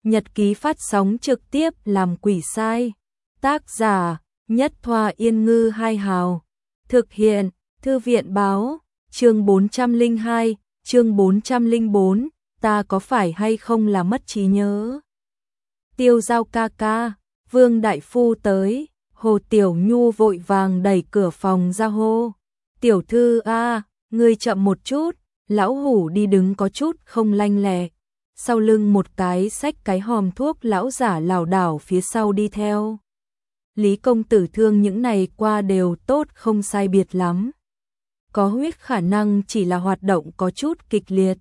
Nhật ký phát sóng trực tiếp làm quỷ sai. Tác giả Nhất Thoa Yên Ngư Hai Hào. Thực hiện Thư viện Báo. Chương 402, chương 404, ta có phải hay không là mất trí nhớ. Tiêu Giao ca ca, Vương đại phu tới. Hồ Tiểu Nhu vội vàng đẩy cửa phòng ra hô. Tiểu thư a, ngươi chậm một chút. Lão hủ đi đứng có chút không lanh lẹ. Sau lưng một cái xách cái hòm thuốc lão giả lảo đảo phía sau đi theo. Lý công tử thương những này qua đều tốt không sai biệt lắm. Có huyết khả năng chỉ là hoạt động có chút kịch liệt.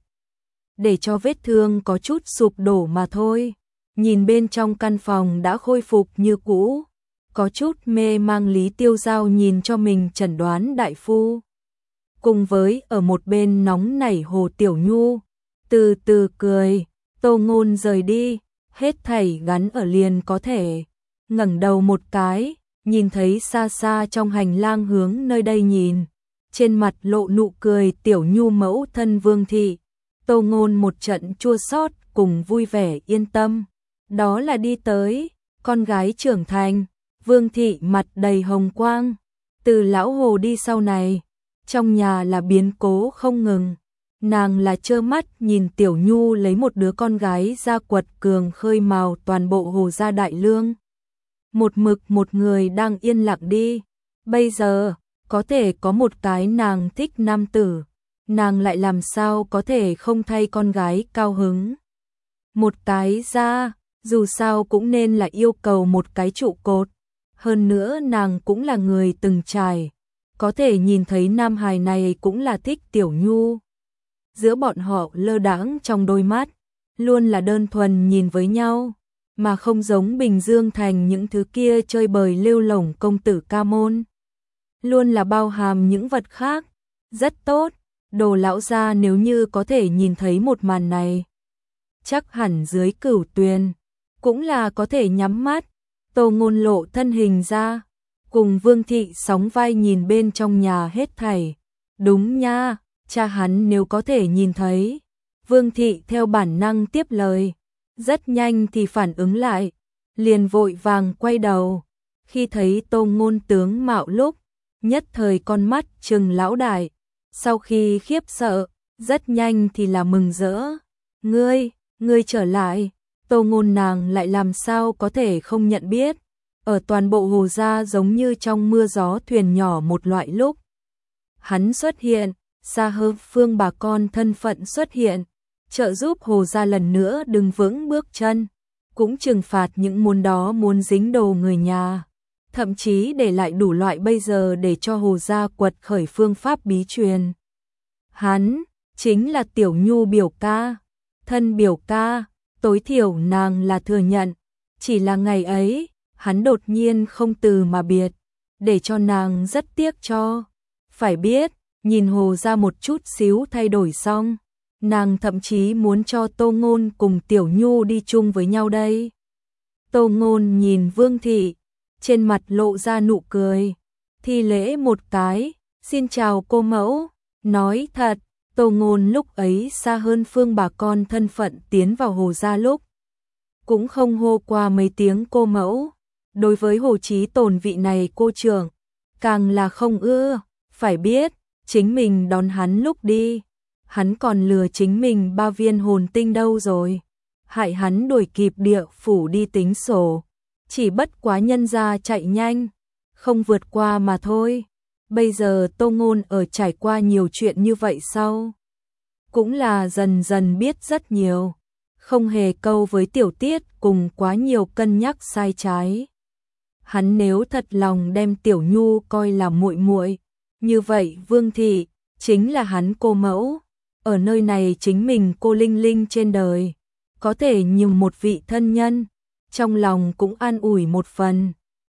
Để cho vết thương có chút sụp đổ mà thôi. Nhìn bên trong căn phòng đã khôi phục như cũ. Có chút mê mang Lý Tiêu Giao nhìn cho mình chẩn đoán đại phu. Cùng với ở một bên nóng nảy Hồ Tiểu Nhu. Từ từ cười, Tô Ngôn rời đi, hết thảy gắn ở liền có thể. Ngẩng đầu một cái, nhìn thấy xa xa trong hành lang hướng nơi đây nhìn. Trên mặt lộ nụ cười Tiểu Nhu mẫu thân Vương Thị. Tô Ngôn một trận chua xót cùng vui vẻ yên tâm. Đó là đi tới, con gái trưởng thành. Vương Thị mặt đầy hồng quang. Từ lão Hồ đi sau này, trong nhà là biến cố không ngừng. Nàng là trơ mắt nhìn Tiểu Nhu lấy một đứa con gái ra quật cường khơi mào toàn bộ Hồ gia đại lương. Một mực một người đang yên lặng đi. Bây giờ, có thể có một cái nàng thích nam tử. Nàng lại làm sao có thể không thay con gái cao hứng. Một cái ra, dù sao cũng nên là yêu cầu một cái trụ cột. Hơn nữa nàng cũng là người từng trải. Có thể nhìn thấy nam hài này cũng là thích Tiểu Nhu. Giữa bọn họ lơ đãng trong đôi mắt, luôn là đơn thuần nhìn với nhau, mà không giống Bình Dương Thành những thứ kia chơi bời lêu lổng công tử ca môn. Luôn là bao hàm những vật khác, rất tốt, Đồ lão gia nếu như có thể nhìn thấy một màn này. Chắc hẳn dưới Cửu Tuyền, cũng là có thể nhắm mắt, Tô Ngôn lộ thân hình ra, cùng Vương Thị sóng vai nhìn bên trong nhà hết thảy. Đúng nha. Cha hắn nếu có thể nhìn thấy. Vương Thị theo bản năng tiếp lời. Rất nhanh thì phản ứng lại. Liền vội vàng quay đầu. Khi thấy Tô Ngôn tướng mạo lúc. Nhất thời con mắt trừng lão đại. Sau khi khiếp sợ. Rất nhanh thì là mừng rỡ. Ngươi trở lại. Tô Ngôn nàng lại làm sao có thể không nhận biết. Ở toàn bộ Hồ gia giống như trong mưa gió thuyền nhỏ một loại lúc. Hắn xuất hiện. Xa hơn phương bà con thân phận xuất hiện, trợ giúp Hồ gia lần nữa đứng vững bước chân, cũng trừng phạt những muốn dính đồ người nhà, thậm chí để lại đủ loại bây giờ để cho Hồ gia quật khởi phương pháp bí truyền. Hắn chính là Tiểu Nhu biểu ca, thân biểu ca, tối thiểu nàng là thừa nhận, chỉ là ngày ấy, hắn đột nhiên không từ mà biệt, để cho nàng rất tiếc cho. Phải biết, nhìn Hồ gia một chút xíu thay đổi xong, nàng thậm chí muốn cho Tô Ngôn cùng Tiểu Nhu đi chung với nhau đây. Tô Ngôn nhìn Vương Thị, trên mặt lộ ra nụ cười, thi lễ một cái, xin chào cô mẫu, nói thật, Tô Ngôn lúc ấy xa hơn phương bà con thân phận tiến vào Hồ gia lúc. Cũng không hô qua mấy tiếng cô mẫu, đối với Hồ Chí Tồn vị này cô trưởng, càng là không ưa, phải biết. Chính mình đón hắn lúc đi, hắn còn lừa chính mình 3 viên hồn tinh đâu rồi. Hại hắn đuổi kịp địa phủ đi tính sổ. Chỉ bất quá nhân ra chạy nhanh, không vượt qua mà thôi. Bây giờ Tô Ngôn ở trải qua nhiều chuyện như vậy sau. Cũng là dần dần biết rất nhiều. Không hề câu với tiểu tiết cùng quá nhiều cân nhắc sai trái. Hắn nếu thật lòng đem Tiểu Nhu coi là muội muội, như vậy Vương Thị chính là hắn cô mẫu, ở nơi này chính mình cô Linh Linh trên đời, có thể nhường một vị thân nhân, trong lòng cũng an ủi một phần.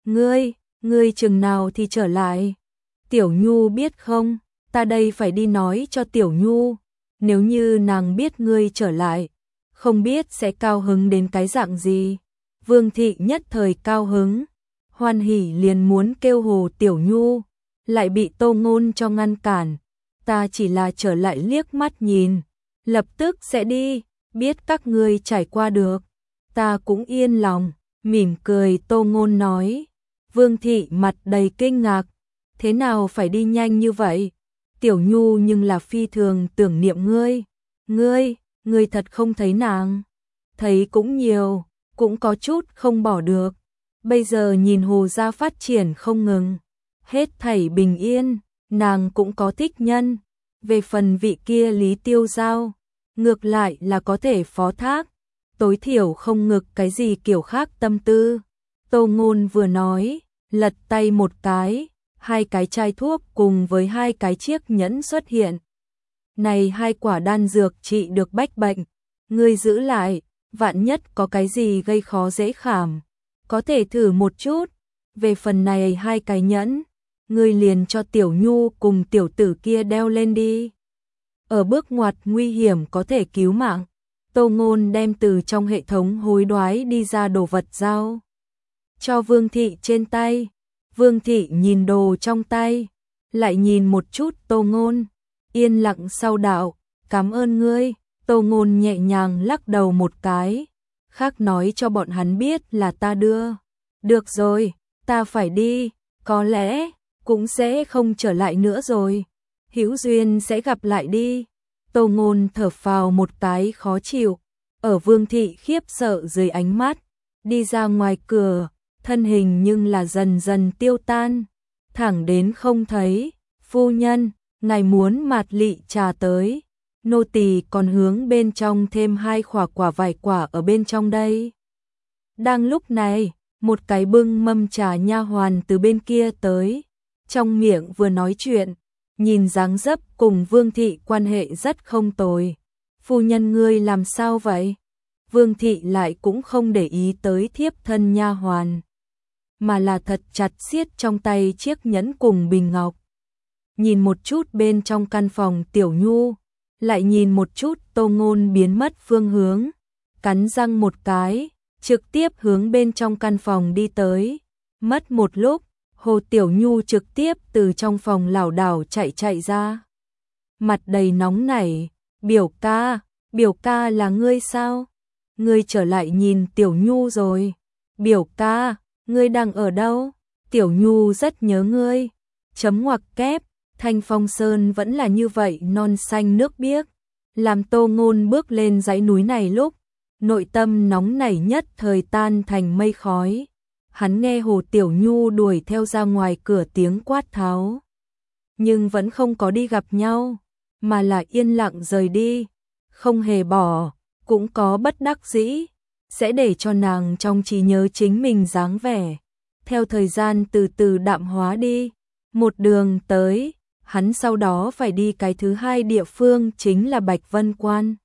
Ngươi chừng nào thì trở lại? Tiểu Nhu biết không, ta đây phải đi nói cho Tiểu Nhu, nếu như nàng biết ngươi trở lại, không biết sẽ cao hứng đến cái dạng gì. Vương Thị nhất thời cao hứng, hoan hỉ liền muốn kêu Hồ Tiểu Nhu, lại bị Tô Ngôn cho ngăn cản. Ta chỉ là trở lại liếc mắt nhìn, lập tức sẽ đi, biết các ngươi trải qua được. ta cũng yên lòng, mỉm cười Tô Ngôn nói. Vương thị mặt đầy kinh ngạc, thế nào phải đi nhanh như vậy? Tiểu Nhu nhưng là phi thường tưởng niệm ngươi. Ngươi thật không thấy nàng? Thấy cũng nhiều, cũng có chút không bỏ được. Bây giờ nhìn Hồ gia phát triển không ngừng, hết thảy bình yên, nàng cũng có thích nhân. Về phần vị kia Lý Tiêu Giao, ngược lại là có thể phó thác, tối thiểu không ngực cái gì kiểu khác tâm tư. Tô Ngôn vừa nói, lật tay một cái, 2 cái chai thuốc cùng với 2 cái chiếc nhẫn xuất hiện. Này 2 quả đan dược trị được bách bệnh, ngươi giữ lại, vạn nhất có cái gì gây khó dễ khảm, có thể thử một chút. Về phần này 2 cái nhẫn, ngươi liền cho Tiểu Nhu cùng tiểu tử kia đeo lên đi. Ở bước ngoặt nguy hiểm có thể cứu mạng, Tô Ngôn đem từ trong hệ thống hối đoái đi ra đồ vật giao cho Vương thị trên tay. Vương thị nhìn đồ trong tay, lại nhìn một chút Tô Ngôn, yên lặng sau đạo, cảm ơn ngươi. Tô Ngôn nhẹ nhàng lắc đầu một cái, khác nói cho bọn hắn biết là ta đưa. Được rồi, ta phải đi, có lẽ cũng sẽ không trở lại nữa rồi. Hữu duyên sẽ gặp lại đi. Tô Ngôn thở phào một cái khó chịu, ở Vương thị khiếp sợ dưới ánh mắt, đi ra ngoài cửa, thân hình nhưng là dần dần tiêu tan, thẳng đến không thấy. Phu nhân, ngài muốn mạt lị trà tới, nô tỳ còn hướng bên trong thêm 2 quả vải quả ở bên trong đây. Đang lúc này, một cái bưng mâm trà nha hoàn từ bên kia tới, trong miệng vừa nói chuyện, nhìn dáng dấp cùng Vương thị quan hệ rất không tồi. Phu nhân ngươi làm sao vậy? Vương thị lại cũng không để ý tới thiếp thân nha hoàn, mà là thật chặt siết trong tay chiếc nhẫn cùng bình ngọc. Nhìn một chút bên trong căn phòng Tiểu Nhu, lại nhìn một chút Tô Ngôn biến mất phương hướng, cắn răng một cái, trực tiếp hướng bên trong căn phòng đi tới. Mất một lúc, Hồ Tiểu Nhu trực tiếp từ trong phòng lảo đảo chạy ra. Mặt đầy nóng nảy, biểu ca là ngươi sao? Ngươi trở lại nhìn Tiểu Nhu rồi. Biểu ca, ngươi đang ở đâu? Tiểu Nhu rất nhớ ngươi. Chấm ngoặc kép, Thanh Phong Sơn vẫn là như vậy non xanh nước biếc. Làm Tô Ngôn bước lên dãy núi này lúc, nội tâm nóng nảy nhất thời tan thành mây khói. Hắn nghe Hồ Tiểu Nhu đuổi theo ra ngoài cửa tiếng quát tháo, nhưng vẫn không có đi gặp nhau, mà là yên lặng rời đi, không hề bỏ, cũng có bất đắc dĩ, sẽ để cho nàng trong trí nhớ chính mình dáng vẻ. Theo thời gian từ từ đạm hóa đi, một đường tới, hắn sau đó phải đi cái thứ 2 địa phương chính là Bạch Vân Quan.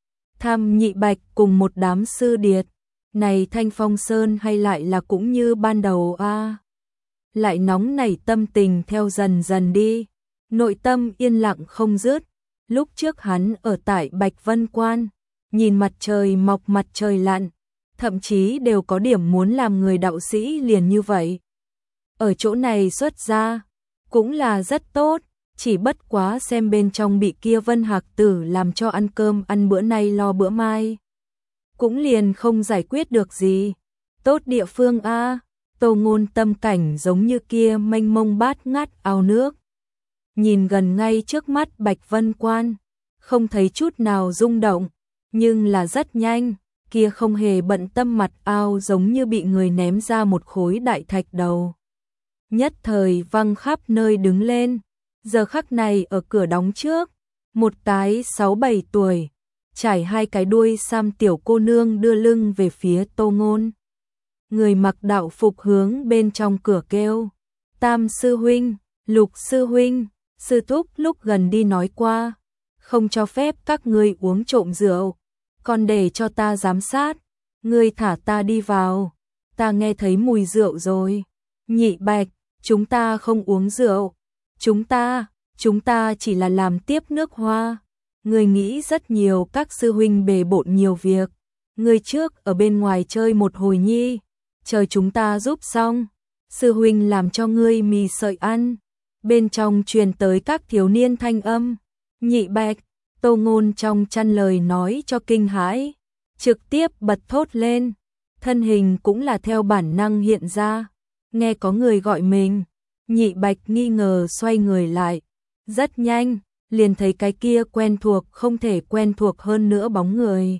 Thăm Nhị Bạch cùng một đám sư điệt. Này Thanh Phong Sơn hay lại là cũng như ban đầu a? Lại nóng nảy tâm tình theo dần dần đi, nội tâm yên lặng không dứt. Lúc trước hắn ở tại Bạch Vân Quan, nhìn mặt trời mọc mặt trời lặn, thậm chí đều có điểm muốn làm người đạo sĩ liền như vậy. Ở chỗ này xuất ra, cũng là rất tốt, chỉ bất quá xem bên trong bị kia Vân Hạc Tử làm cho ăn cơm ăn bữa nay lo bữa mai, cũng liền không giải quyết được gì. Tốt địa phương a. Tô Ngôn tâm cảnh giống như kia mênh mông bát ngát ao nước. Nhìn gần ngay trước mắt Bạch Vân Quan, không thấy chút nào rung động, nhưng là rất nhanh, kia không hề bận tâm mặt ao giống như bị người ném ra một khối đại thạch đầu. Nhất thời văng khắp nơi đứng lên. Giờ khắc này ở cửa đóng trước, một cái 6-7 tuổi, trải 2 cái đuôi sam tiểu cô nương đưa lưng về phía Tô Ngôn. Người mặc đạo phục hướng bên trong cửa kêu, Tam sư huynh, Lục sư huynh, sư thúc lúc gần đi nói qua, không cho phép các ngươi uống trộm rượu, còn để cho ta giám sát, ngươi thả ta đi vào, ta nghe thấy mùi rượu rồi. Nhị Bạch, chúng ta không uống rượu, chúng ta chỉ là làm tiếp nước hoa. Ngươi nghĩ rất nhiều, các sư huynh bề bộn nhiều việc, ngươi trước ở bên ngoài chơi một hồi nhi, chờ chúng ta giúp xong, sư huynh làm cho ngươi mì sợi ăn. Bên trong truyền tới các thiếu niên thanh âm. Nhị Bạch, Tô Ngôn trong chăn lời nói cho kinh hãi, trực tiếp bật thốt lên, thân hình cũng là theo bản năng hiện ra, nghe có người gọi mình, Nhị Bạch nghi ngờ xoay người lại, rất nhanh, liền thấy cái kia quen thuộc không thể quen thuộc hơn nữa bóng người.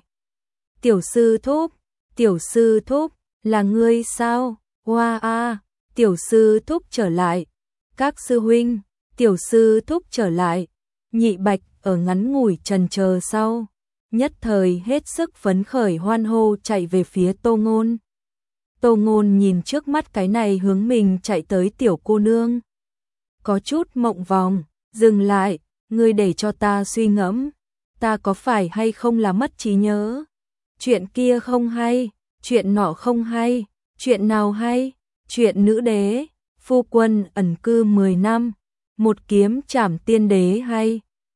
Tiểu sư thúc, là ngươi sao? Hoa a, tiểu sư thúc trở lại. Các sư huynh, tiểu sư thúc trở lại. Nhị Bạch ở ngắn ngủi trần chờ sau, nhất thời hết sức phấn khởi hoan hô chạy về phía Tô Ngôn. Tô Ngôn nhìn trước mắt cái này hướng mình chạy tới tiểu cô nương, có chút mộng vòng, dừng lại, ngươi để cho ta suy ngẫm, ta có phải hay không là mất trí nhớ? Chuyện kia không hay, chuyện nọ không hay, chuyện nào hay? Chuyện nữ đế, phu quân ẩn cư 10 năm, một kiếm trảm tiên đế hay?